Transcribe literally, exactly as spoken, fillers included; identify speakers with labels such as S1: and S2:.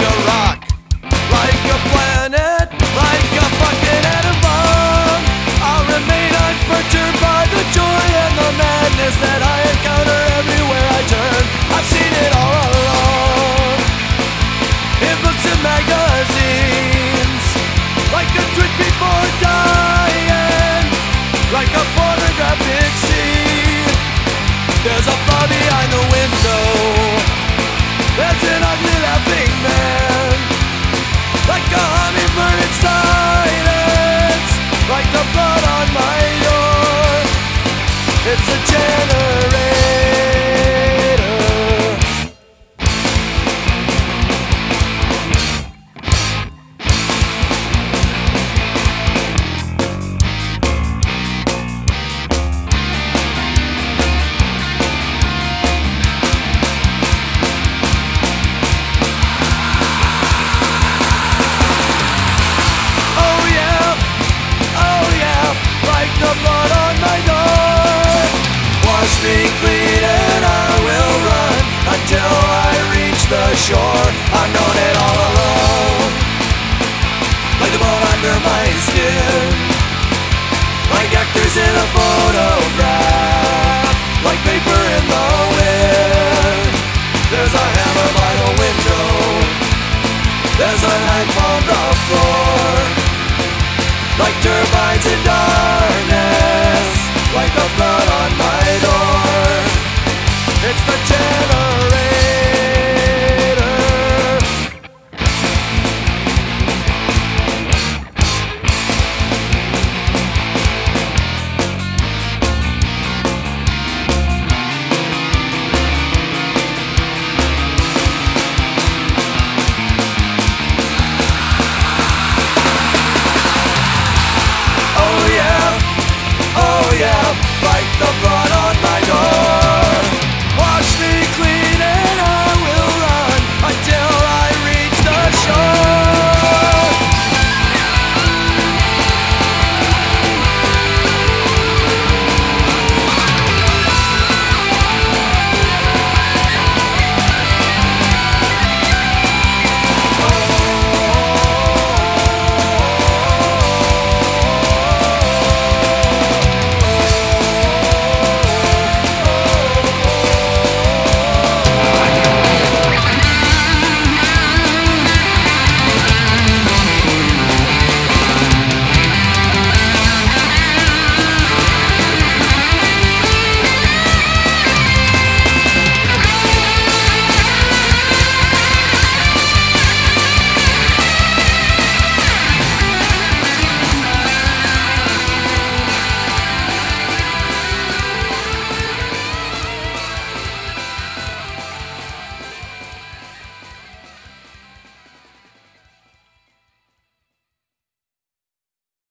S1: a rock, like a planet, like a fucking atom bomb. I'll remain unperturbed by the joy and the madness that I encounter everywhere I turn. I've seen it all along, in books and magazines, like a twitch before dying, like a pornographic scene. There's a bar behind the window, there's an ugly laughing man, like a hummingbird in silence, like the blood on my door. It's a generator. The blood on my door. Wash me clean and I will run until I reach the shore. I've known it all alone, like the bone under my skin, like actors in a photograph, like paper in the wind. There's a hammer by the window, there's a knife on the floor, like turbines in darkness, like the blood on my door. It's the generator. Like the